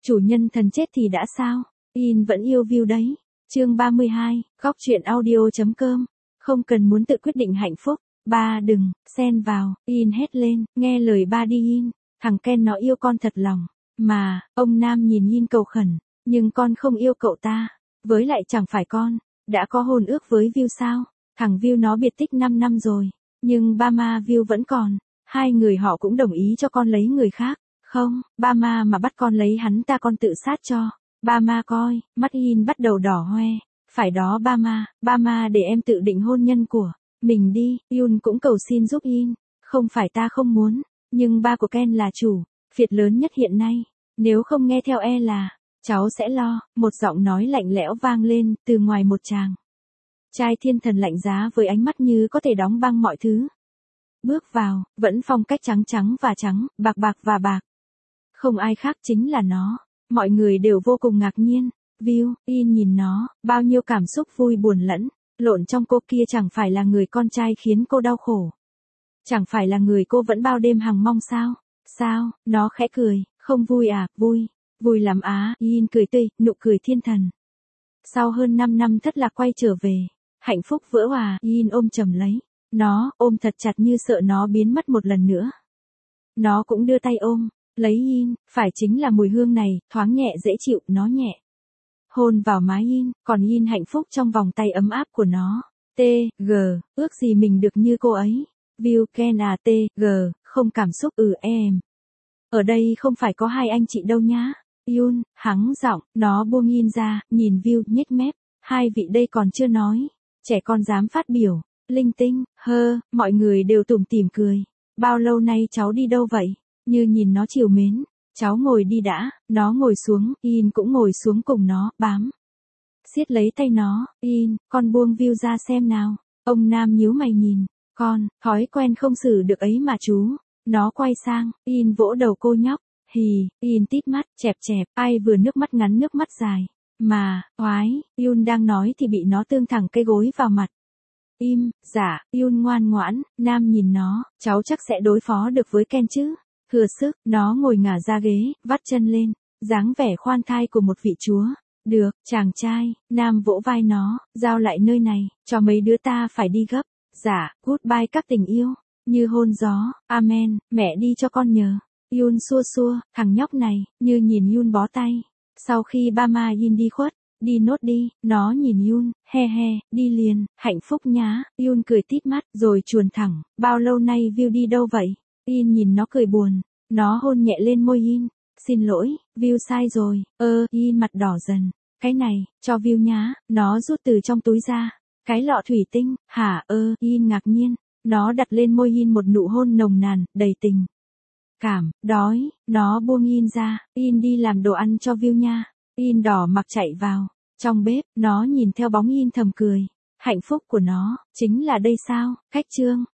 Chủ nhân thần chết thì đã sao? In vẫn yêu view đấy. Chương 32, góc truyện audio.com. Không cần muốn tự quyết định hạnh phúc. Ba đừng, xen vào, In hét lên, nghe lời ba đi In. Thằng Ken nó yêu con thật lòng. Mà, ông Nam nhìn In cầu khẩn. Nhưng con không yêu cậu ta. Với lại chẳng phải con đã có hôn ước với View sao? Thằng View nó biệt tích 5 năm rồi. Nhưng ba ma View vẫn còn. Hai người họ cũng đồng ý cho con lấy người khác. Không, ba ma mà bắt con lấy hắn ta con tự sát cho. Ba ma coi, mắt In bắt đầu đỏ hoe. Phải đó ba ma để em tự định hôn nhân của mình đi. Yun cũng cầu xin giúp In. Không phải ta không muốn, nhưng ba của Ken là chủ, phiệt lớn nhất hiện nay. Nếu không nghe theo là, cháu sẽ lo. Một giọng nói lạnh lẽo vang lên từ ngoài một chàng trai thiên thần lạnh giá với ánh mắt như có thể đóng băng mọi thứ. Bước vào, vẫn phong cách trắng trắng và trắng, bạc bạc và bạc. Không ai khác chính là nó. Mọi người đều vô cùng ngạc nhiên. View, In nhìn nó, bao nhiêu cảm xúc vui buồn lẫn lộn trong cô kia. Chẳng phải là người con trai khiến cô đau khổ. Chẳng phải là người cô vẫn bao đêm hằng mong sao? Sao? Nó khẽ cười, không vui à? Vui. Vui lắm á. In cười tươi, nụ cười thiên thần. Sau hơn 5 năm thất lạc quay trở về. Hạnh phúc vỡ hòa. In ôm chầm lấy nó, ôm thật chặt như sợ nó biến mất một lần nữa. Nó cũng đưa tay ôm lấy In, phải chính là mùi hương này, thoáng nhẹ dễ chịu. Nó nhẹ hôn vào má In, còn In hạnh phúc trong vòng tay ấm áp của nó. T.G. Ước gì mình được như cô ấy. View, Ken à. T.G. Không cảm xúc. Em. Ở đây không phải có hai anh chị đâu nhá. Yun, hắng giọng, nó buông In ra, nhìn View, nhếch mép. Hai vị đây còn chưa nói. Trẻ con dám phát biểu. Linh tinh, mọi người đều tủm tỉm cười. Bao lâu nay cháu đi đâu vậy? Như nhìn nó trìu mến. Cháu ngồi đi đã. Nó ngồi xuống, In cũng ngồi xuống cùng nó, bám siết lấy tay nó. In, con buông View ra xem nào. Ông Nam nhíu mày nhìn. Con, thói quen không xử được ấy mà chú. Nó quay sang, In vỗ đầu cô nhóc. Hì, In tít mắt, chẹp chẹp, ai vừa nước mắt ngắn nước mắt dài. Mà, oái, Yun đang nói thì bị nó tương thẳng cây gối vào mặt. Im, dạ, Yun ngoan ngoãn. Nam nhìn nó, cháu chắc sẽ đối phó được với Ken chứ. Thừa sức, nó ngồi ngả ra ghế, vắt chân lên, dáng vẻ khoan thai của một vị chúa. Được, chàng trai. Nam vỗ vai nó, giao lại nơi này, cho mấy đứa ta phải đi gấp. Dạ, goodbye các tình yêu. Như hôn gió, amen, mẹ đi cho con nhờ. Yun xua xua, thằng nhóc này, như nhìn Yun bó tay. Sau khi ba ma Yin đi khuất, đi nốt đi. Nó nhìn Yun, he, đi liền, hạnh phúc nhá. Yun cười tít mắt, rồi chuồn thẳng. Bao lâu nay View đi đâu vậy? In nhìn nó cười buồn. Nó hôn nhẹ lên môi In. Xin lỗi, View sai rồi. In mặt đỏ dần. Cái này, cho View nhá. Nó rút từ trong túi ra cái lọ thủy tinh. Hả? In ngạc nhiên. Nó đặt lên môi In một nụ hôn nồng nàn, đầy tình cảm. Đói, nó buông In ra. In đi làm đồ ăn cho View nha. In đỏ mặt chạy vào trong bếp. Nó nhìn theo bóng In thầm cười. Hạnh phúc của nó chính là đây sao? Cách chương